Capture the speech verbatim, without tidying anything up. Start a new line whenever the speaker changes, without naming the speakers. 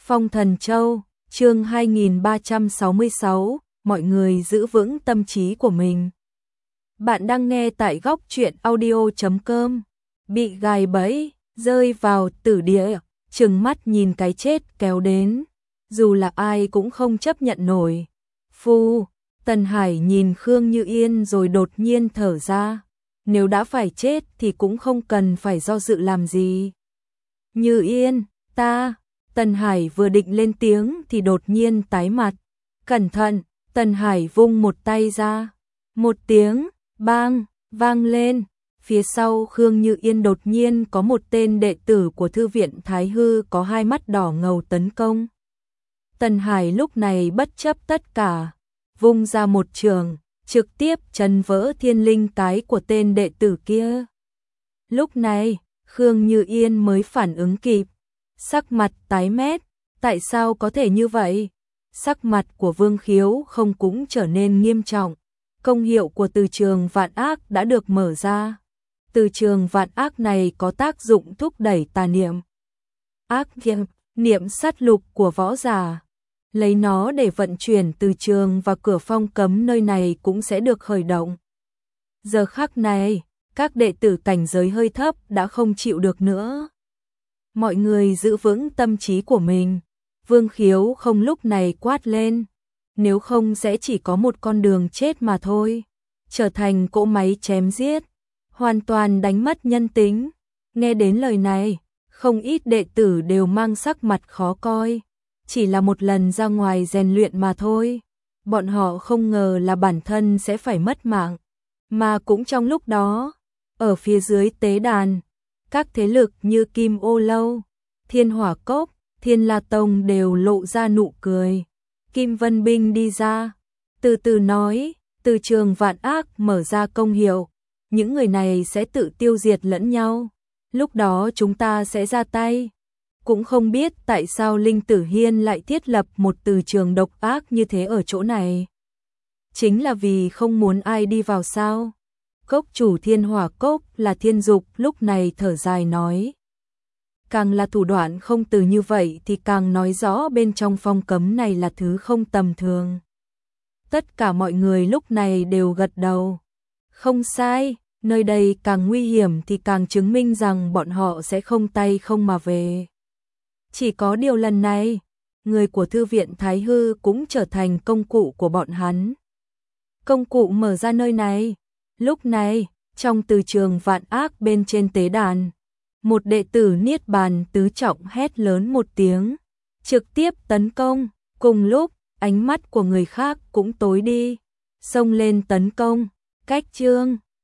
Phong Thần Châu, chương hai nghìn ba trăm sáu mươi sáu, mọi người giữ vững tâm trí của mình. Bạn đang nghe tại góc truyện audio chấm com. Bị gài bẫy, rơi vào tử địa, trừng mắt nhìn cái chết kéo đến, dù là ai cũng không chấp nhận nổi. Phu, Tần Hải nhìn Khương Như Yên rồi đột nhiên thở ra, nếu đã phải chết thì cũng không cần phải do dự làm gì. Như Yên, ta, Tần Hải vừa định lên tiếng thì đột nhiên tái mặt. Cẩn thận, Tần Hải vung một tay ra. Một tiếng, bang, vang lên. Phía sau Khương Như Yên đột nhiên có một tên đệ tử của Thư viện Thái Hư có hai mắt đỏ ngầu tấn công. Tần Hải lúc này bất chấp tất cả, vung ra một trường, trực tiếp chấn vỡ thiên linh cái của tên đệ tử kia. Lúc này, Khương Như Yên mới phản ứng kịp. Sắc mặt tái mét, tại sao có thể như vậy? Sắc mặt của Vương Khiếu không cũng trở nên nghiêm trọng. Công hiệu của từ trường vạn ác đã được mở ra. Từ trường vạn ác này có tác dụng thúc đẩy tà niệm. Ác niệm, niệm sát lục của võ giả. Lấy nó để vận chuyển từ trường và cửa phong cấm nơi này cũng sẽ được khởi động. Giờ khắc này, các đệ tử cảnh giới hơi thấp đã không chịu được nữa. Mọi người giữ vững tâm trí của mình. Vương Khiếu không lúc này quát lên. Nếu không sẽ chỉ có một con đường chết mà thôi. Trở thành cỗ máy chém giết. Hoàn toàn đánh mất nhân tính. Nghe đến lời này, không ít đệ tử đều mang sắc mặt khó coi. Chỉ là một lần ra ngoài rèn luyện mà thôi. Bọn họ không ngờ là bản thân sẽ phải mất mạng. Mà cũng trong lúc đó, ở phía dưới tế đàn, các thế lực như Kim Ô Lâu, Thiên Hỏa Cốc, Thiên La Tông đều lộ ra nụ cười. Kim Vân Binh đi ra, từ từ nói, từ trường vạn ác mở ra công hiệu, những người này sẽ tự tiêu diệt lẫn nhau. Lúc đó chúng ta sẽ ra tay. Cũng không biết tại sao Linh Tử Hiên lại thiết lập một từ trường độc ác như thế ở chỗ này. Chính là vì không muốn ai đi vào sao? Cốc chủ Thiên Hỏa Cốc là Thiên Dục lúc này thở dài nói. Càng là thủ đoạn không từ như vậy thì càng nói rõ bên trong phong cấm này là thứ không tầm thường. Tất cả mọi người lúc này đều gật đầu. Không sai, nơi đây càng nguy hiểm thì càng chứng minh rằng bọn họ sẽ không tay không mà về. Chỉ có điều lần này, người của Thư viện Thái Hư cũng trở thành công cụ của bọn hắn. Công cụ mở ra nơi này. Lúc này, trong từ trường vạn ác bên trên tế đàn, một đệ tử Niết Bàn tứ trọng hét lớn một tiếng, trực tiếp tấn công. Cùng lúc, ánh mắt của người khác cũng tối đi, xông lên tấn công. Cách chương